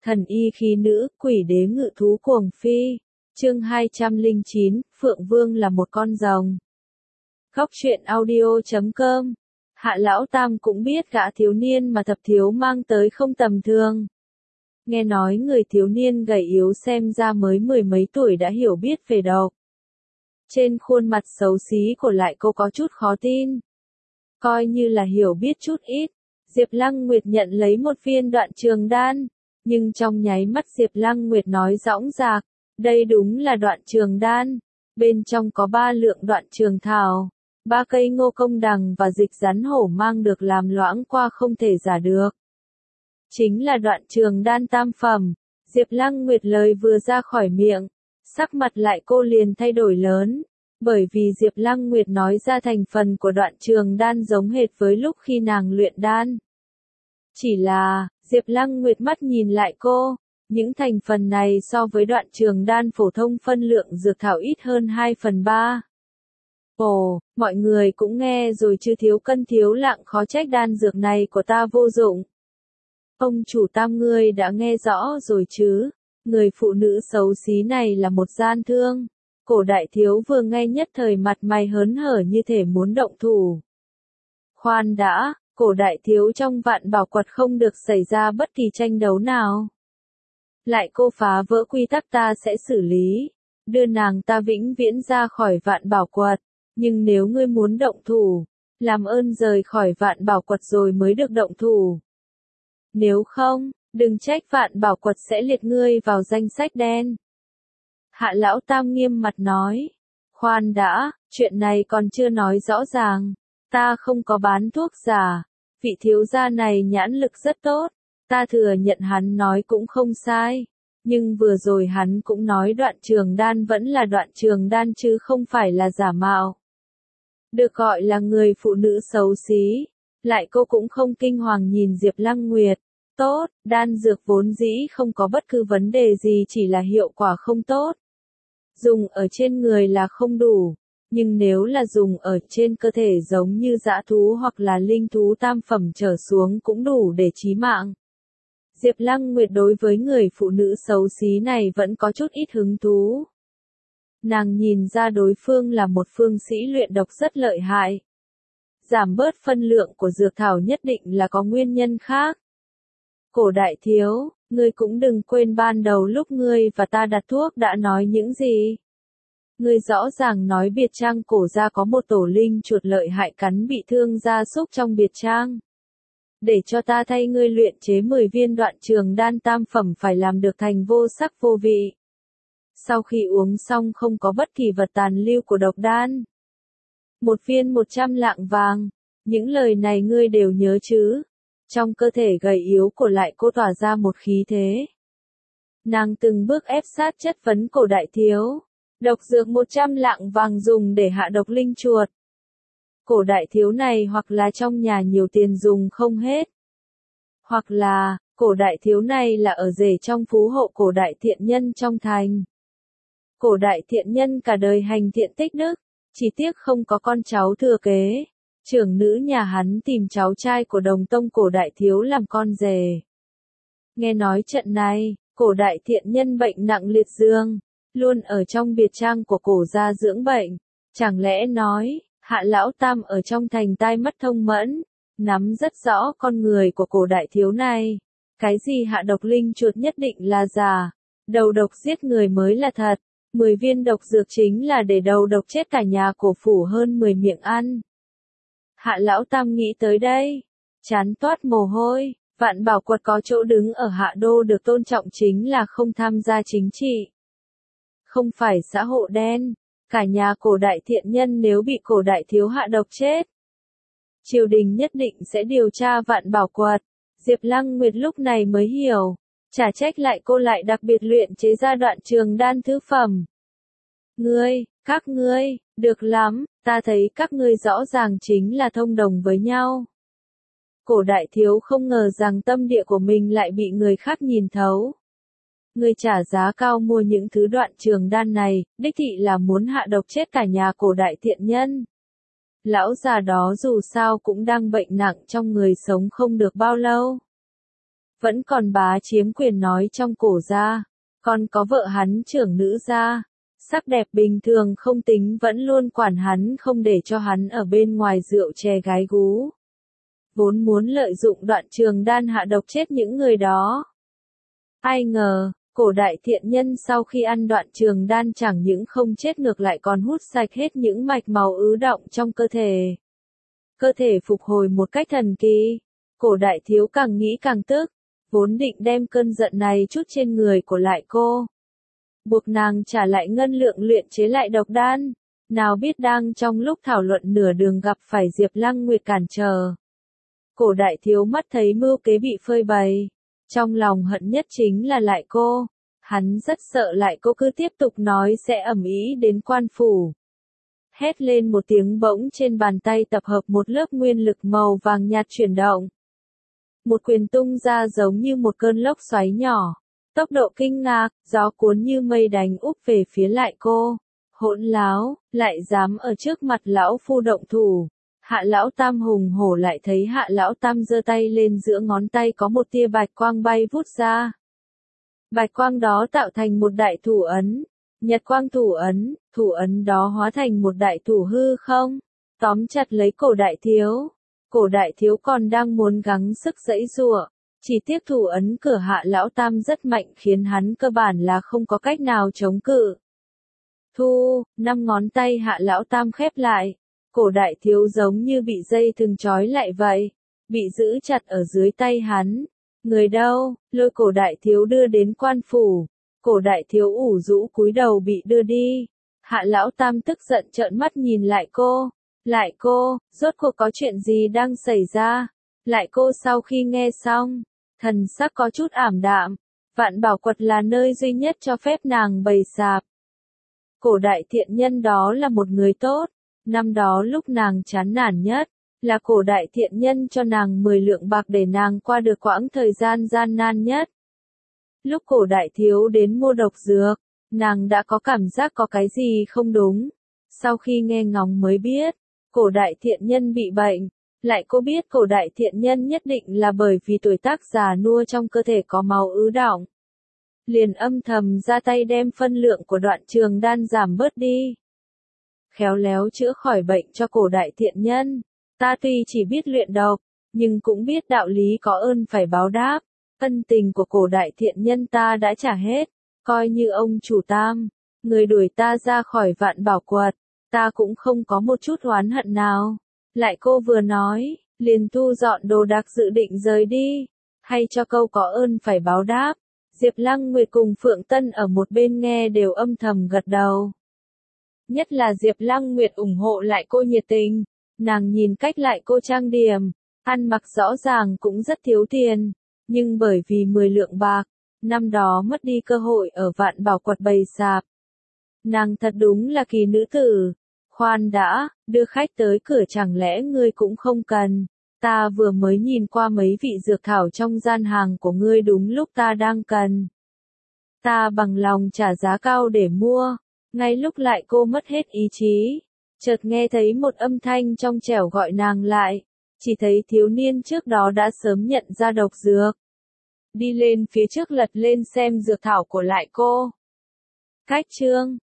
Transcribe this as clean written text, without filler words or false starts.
Thần y khí nữ, quỷ đế ngự thú cuồng phi. Chương 209, Phượng Vương là một con rồng. Góc truyện audio.com. Hạ lão tam cũng biết gã thiếu niên mà Thập thiếu mang tới không tầm thường. Nghe nói người thiếu niên gầy yếu xem ra mới mười mấy tuổi đã hiểu biết về độc. Trên khuôn mặt xấu xí của lại cô có chút khó tin. Coi như là hiểu biết chút ít, Diệp Lăng Nguyệt nhận lấy một viên đoạn trường đan, nhưng trong nháy mắt Diệp Lăng Nguyệt nói dõng dạc, đây đúng là đoạn trường đan, bên trong có 3 lượng đoạn trường thảo, 3 cây ngô công đằng và dịch rắn hổ mang được làm loãng qua không thể giả được. Chính là đoạn trường đan tam phẩm. Diệp Lăng Nguyệt lời vừa ra khỏi miệng, sắc mặt lại cô liền thay đổi lớn, bởi vì Diệp Lăng Nguyệt nói ra thành phần của đoạn trường đan giống hệt với lúc khi nàng luyện đan. Chỉ là, Diệp Lăng Nguyệt mắt nhìn lại cô, những thành phần này so với đoạn trường đan phổ thông phân lượng dược thảo ít hơn 2/3. Ồ, mọi người cũng nghe rồi chứ, thiếu cân thiếu lạng khó trách đan dược này của ta vô dụng. Ông chủ Tam, ngươi đã nghe rõ rồi chứ, người phụ nữ xấu xí này là một gian thương. Cổ đại thiếu vừa nghe nhất thời mặt mày hớn hở như thể muốn động thủ. Khoan đã, cổ đại thiếu trong Vạn Bảo Quật không được xảy ra bất kỳ tranh đấu nào. Lại cô phá vỡ quy tắc ta sẽ xử lý, đưa nàng ta vĩnh viễn ra khỏi Vạn Bảo Quật, nhưng nếu ngươi muốn động thủ, làm ơn rời khỏi Vạn Bảo Quật rồi mới được động thủ. Nếu không, đừng trách Vạn Bảo Quật sẽ liệt ngươi vào danh sách đen. Hạ lão tam nghiêm mặt nói, khoan đã, chuyện này còn chưa nói rõ ràng, ta không có bán thuốc giả, vị thiếu gia này nhãn lực rất tốt, ta thừa nhận hắn nói cũng không sai, nhưng vừa rồi hắn cũng nói đoạn trường đan vẫn là đoạn trường đan chứ không phải là giả mạo. Được gọi là người phụ nữ xấu xí, lại cô cũng không kinh hoàng nhìn Diệp Lăng Nguyệt. Tốt, đan dược vốn dĩ không có bất cứ vấn đề gì, chỉ là hiệu quả không tốt. Dùng ở trên người là không đủ, nhưng nếu là dùng ở trên cơ thể giống như dã thú hoặc là linh thú tam phẩm trở xuống cũng đủ để chí mạng. Diệp Lăng Nguyệt đối với người phụ nữ xấu xí này vẫn có chút ít hứng thú. Nàng nhìn ra đối phương là một phương sĩ luyện độc rất lợi hại. Giảm bớt phân lượng của dược thảo nhất định là có nguyên nhân khác. Cổ đại thiếu, ngươi cũng đừng quên ban đầu lúc ngươi và ta đặt thuốc đã nói những gì. Ngươi rõ ràng nói biệt trang cổ gia có một tổ linh chuột lợi hại cắn bị thương gia súc trong biệt trang. Để cho ta thay ngươi luyện chế 10 viên đoạn trường đan tam phẩm phải làm được thành vô sắc vô vị. Sau khi uống xong không có bất kỳ vật tàn lưu của độc đan. 1 viên 100 lạng vàng, những lời này ngươi đều nhớ chứ? Trong cơ thể gầy yếu của lại cô tỏa ra một khí thế. Nàng từng bước ép sát chất vấn cổ đại thiếu. Độc dược 100 lạng vàng dùng để hạ độc linh chuột. Cổ đại thiếu này hoặc là trong nhà nhiều tiền dùng không hết. Hoặc là, cổ đại thiếu này là ở rể trong phú hộ cổ đại thiện nhân trong thành. Cổ đại thiện nhân cả đời hành thiện tích đức, chỉ tiếc không có con cháu thừa kế. Trưởng nữ nhà hắn tìm cháu trai của đồng tông cổ đại thiếu làm con rể. Nghe nói trận này, cổ đại thiện nhân bệnh nặng liệt giường, luôn ở trong biệt trang của cổ gia dưỡng bệnh. Chẳng lẽ nói, Hạ lão tam ở trong thành tai mắt thông mẫn, nắm rất rõ con người của cổ đại thiếu này. Cái gì hạ độc linh chuột nhất định là giả, đầu độc giết người mới là thật. 10 viên độc dược chính là để đầu độc chết cả nhà cổ phủ hơn 10 miệng ăn. Hạ lão tam nghĩ tới đây, chán toát mồ hôi. Vạn Bảo Quật có chỗ đứng ở Hạ Đô được tôn trọng chính là không tham gia chính trị. Không phải xã hội đen, cả nhà cổ đại thiện nhân nếu bị cổ đại thiếu hạ độc chết. Triều đình nhất định sẽ điều tra Vạn Bảo Quật. Diệp Lăng Nguyệt lúc này mới hiểu, chả trách lại cô lại đặc biệt luyện chế ra đoạn trường đan thứ phẩm. Các ngươi, được lắm, ta thấy các ngươi rõ ràng chính là thông đồng với nhau. Cổ đại thiếu không ngờ rằng tâm địa của mình lại bị người khác nhìn thấu. Ngươi trả giá cao mua những thứ đoạn trường đan này, đích thị là muốn hạ độc chết cả nhà cổ đại thiện nhân. Lão già đó dù sao cũng đang bệnh nặng trong người, sống không được bao lâu. vẫn còn bá chiếm quyền nói trong cổ gia, còn có vợ hắn trưởng nữ gia. Sắc đẹp bình thường không tính vẫn luôn quản hắn không để cho hắn ở bên ngoài rượu chè gái gú. Vốn muốn lợi dụng Đoạn Trường Đan hạ độc chết những người đó. Ai ngờ, cổ đại thiện nhân sau khi ăn Đoạn Trường Đan chẳng những không chết ngược lại còn hút sạch hết những mạch máu ứ đọng trong cơ thể. Cơ thể phục hồi một cách thần kỳ. Cổ đại thiếu càng nghĩ càng tức, vốn định đem cơn giận này chút trên người của lại cô. Buộc nàng trả lại ngân lượng luyện chế lại độc đan, nào biết đang trong lúc thảo luận nửa đường gặp phải Diệp Lăng Nguyệt cản trở. Cổ đại thiếu mắt thấy mưu kế bị phơi bày, trong lòng hận nhất chính là lại cô, hắn rất sợ lại cô cứ tiếp tục nói sẽ ầm ĩ đến quan phủ. Hét lên một tiếng bỗng trên bàn tay tập hợp một lớp nguyên lực màu vàng nhạt chuyển động. Một quyền tung ra giống như một cơn lốc xoáy nhỏ. Tốc độ kinh ngạc, gió cuốn như mây đánh úp về phía lại cô. Hỗn láo, lại dám ở trước mặt lão phu động thủ. Hạ lão tam hùng hổ lại thấy hạ lão tam giơ tay lên giữa ngón tay có một tia bạch quang bay vút ra. Bạch quang đó tạo thành một đại thủ ấn. Nhật quang thủ ấn đó hóa thành một đại thủ hư không, tóm chặt lấy cổ đại thiếu. Cổ đại thiếu còn đang muốn gắng sức giãy giụa, chỉ tiếc thủ ấn cửa hạ lão tam rất mạnh khiến hắn cơ bản là không có cách nào chống cự. Năm ngón tay hạ lão tam khép lại, cổ đại thiếu giống như bị dây thừng trói lại vậy, bị giữ chặt ở dưới tay hắn. Người đâu, lôi cổ đại thiếu đưa đến quan phủ. Cổ đại thiếu ủ rũ cúi đầu bị đưa đi. Hạ lão tam tức giận trợn mắt nhìn lại cô. Lại cô, rốt cuộc có chuyện gì đang xảy ra? Lại cô sau khi nghe xong, thần sắc có chút ảm đạm. Vạn Bảo Quật là nơi duy nhất cho phép nàng bày sạp. Cổ đại thiện nhân đó là một người tốt. Năm đó lúc nàng chán nản nhất, là cổ đại thiện nhân cho nàng 10 lượng bạc để nàng qua được quãng thời gian gian nan nhất. Lúc cổ đại thiếu đến mua độc dược, nàng đã có cảm giác có cái gì không đúng. Sau khi nghe ngóng mới biết, cổ đại thiện nhân bị bệnh. Lại cô biết cổ đại thiện nhân nhất định là bởi vì tuổi tác già nua trong cơ thể có máu ứ đọng. Liền âm thầm ra tay đem phân lượng của Đoạn Trường Đan giảm bớt đi. Khéo léo chữa khỏi bệnh cho cổ đại thiện nhân. Ta tuy chỉ biết luyện độc, nhưng cũng biết đạo lý có ơn phải báo đáp. Ân tình của cổ đại thiện nhân ta đã trả hết, coi như ông chủ Tam, người đuổi ta ra khỏi Vạn Bảo Quật, ta cũng không có một chút oán hận nào. Lại cô vừa nói, liền thu dọn đồ đạc dự định rời đi, hay cho câu có ơn phải báo đáp. Diệp Lăng Nguyệt cùng Phượng Tân ở một bên nghe đều âm thầm gật đầu. Nhất là Diệp Lăng Nguyệt ủng hộ lại cô nhiệt tình, nàng nhìn cách lại cô trang điểm, ăn mặc rõ ràng cũng rất thiếu tiền. Nhưng bởi vì 10 lượng bạc, năm đó mất đi cơ hội ở Vạn Bảo Quật bày sạp. Nàng thật đúng là kỳ nữ tử. Khoan đã, đưa khách tới cửa chẳng lẽ ngươi cũng không cần. Ta vừa mới nhìn qua mấy vị dược thảo trong gian hàng của ngươi đúng lúc ta đang cần. Ta bằng lòng trả giá cao để mua. Ngay lúc lại cô mất hết ý chí, chợt nghe thấy một âm thanh trong trẻo gọi nàng lại. Chỉ thấy thiếu niên trước đó đã sớm nhận ra độc dược. Đi lên phía trước lật lên xem dược thảo của lại cô. Cách chương